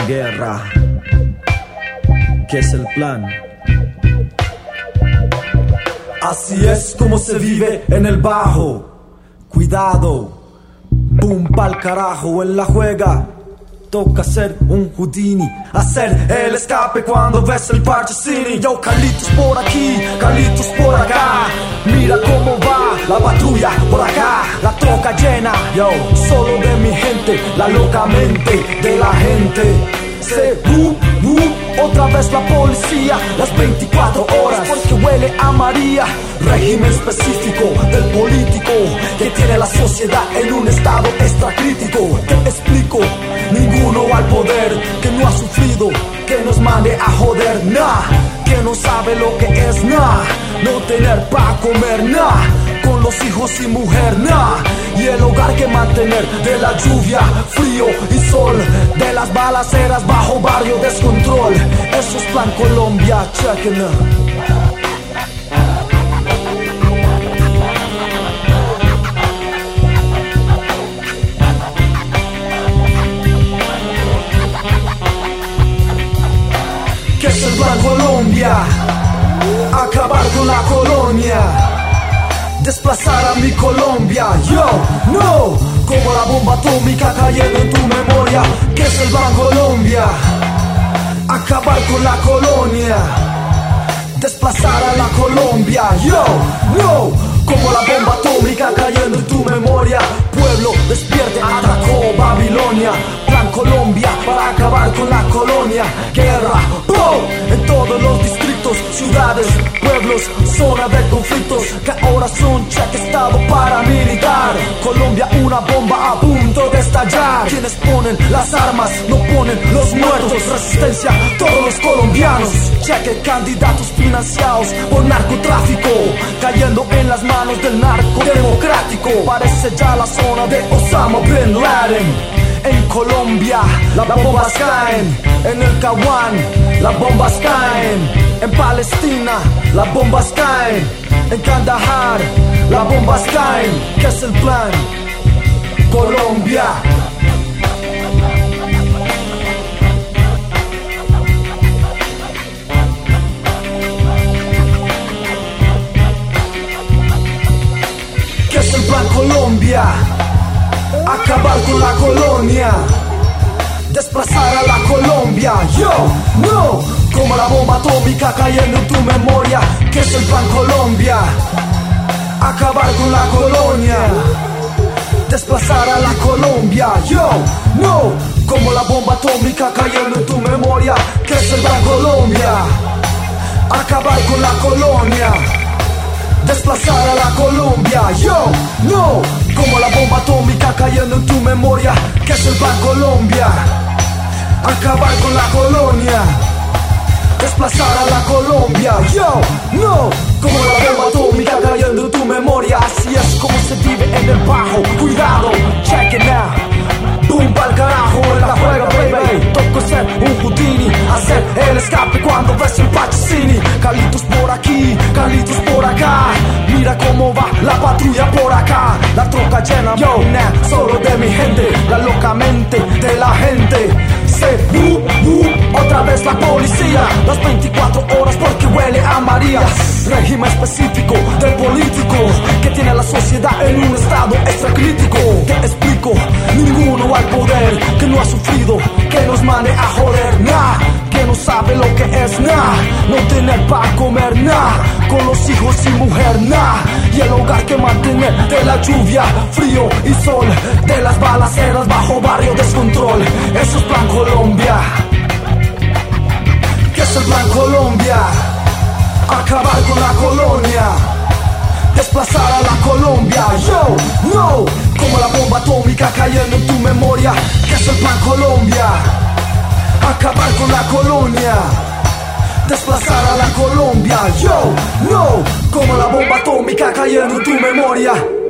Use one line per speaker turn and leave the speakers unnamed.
guerra. ¿Qué es el plan?
Así es como se vive en el bajo. Cuidado, boom pa'l carajo en la juega. Toca ser un Houdini, hacer el escape cuando ves el Parchesini. Yo, Carlitos por aquí, Carlitos por acá. Mira cómo va la patrulla por acá, la troca llena. Yo, solo de mi gente, la loca mente de la gente. Se otra vez la policía, las 24 horas, porque huele a María. Régimen específico del político que tiene la sociedad en un estado extracrítico. Te explico, ninguno al poder que no ha sufrido, que nos mande a joder, nah, que no sabe lo que es, nah, no tener pa' comer, nah, con los hijos y mujer, nah, y el hogar que mantener, de la lluvia, frío y sol, de las balaceras bajo barrio descontrol. Eso es Plan Colombia, chequen. ¿Qué es el Plan Colombia? Acabar con la colonia, desplazar a mi Colombia, yo, no, como la bomba atómica cayendo en tu memoria. ¿Qué es el Plan Colombia? Acabar con la colonia, desplazar a la Colombia, yo, no, como la bomba atómica cayendo en tu memoria. Pueblo, despierte, atracó Babilonia. Plan Colombia para acabar con la colonia. Guerra, ¡boom! En todos los distritos, ciudades, pueblos, zona de conflictos que ahora son cheque estado paramilitar. Colombia, una bomba a punto de estallar. Quienes ponen las armas no ponen los muertos. Resistencia, todos los colombianos. Cheque, candidatos financiados por narcotráfico, cayendo en las manos del narco democrático. Parece ya la zona de Osama Bin Laden. En Colombia, las bombas caen. En el Caguán, las bombas caen. En Palestina, las bombas caen. En Kandahar, las bombas caen. ¿Qué es el Plan Colombia? ¿Qué es el Plan Colombia? Acabar con la colonia, desplazar a la Colombia, yo, no, como la bomba atómica cayendo en tu memoria. ¿Qué es el Plan Colombia? Acabar con la colonia, desplazar a la Colombia, yo, no, como la bomba atómica cayendo en tu memoria. ¿Qué es el Plan Colombia? Acabar con la colonia, desplazar a la Colombia, yo, no, como la bomba atómica cayendo en tu memoria. ¿Qué es el Plan Colombia? Acabar con la colonia, desplazar a la Colombia, yo, no, como la bomba atómica cayendo en tu memoria. Así es como se vive en el bajo. Cuidado, check it now. Boom pa'l carajo en la juega, baby. Toca ser un Houdini, hacer el escape cuando ves el Parchesini. Carlitos por aquí, Carlitos por acá. Mira cómo va la patrulla por acá, la troca llena, yo, nah, solo de mi gente, la loca mente de la gente. Se otra vez la policía, las 24 horas porque huele a María. Régimen específico del político que tiene a la sociedad en un estado extracrítico. Te explico, ninguno al poder que no ha sufrido, que nos mande a joder, nah, que no sabe lo que es, nah, no tener pa' comer, nah, con los hijos y mujer, nah, y el hogar que mantener, de la lluvia, frío y sol, de las balaceras bajo barrio descontrol. Eso es Plan Colombia. ¿Qué es el Plan Colombia? Acabar con la colonia, desplazar a la Colombia, yo, no, como la bomba atómica cayendo en tu memoria. ¿Qué es el Plan Colombia? Acabar con la colonia, desplazar a la Colombia, yo, no, como la bomba atómica cayendo en tu memoria.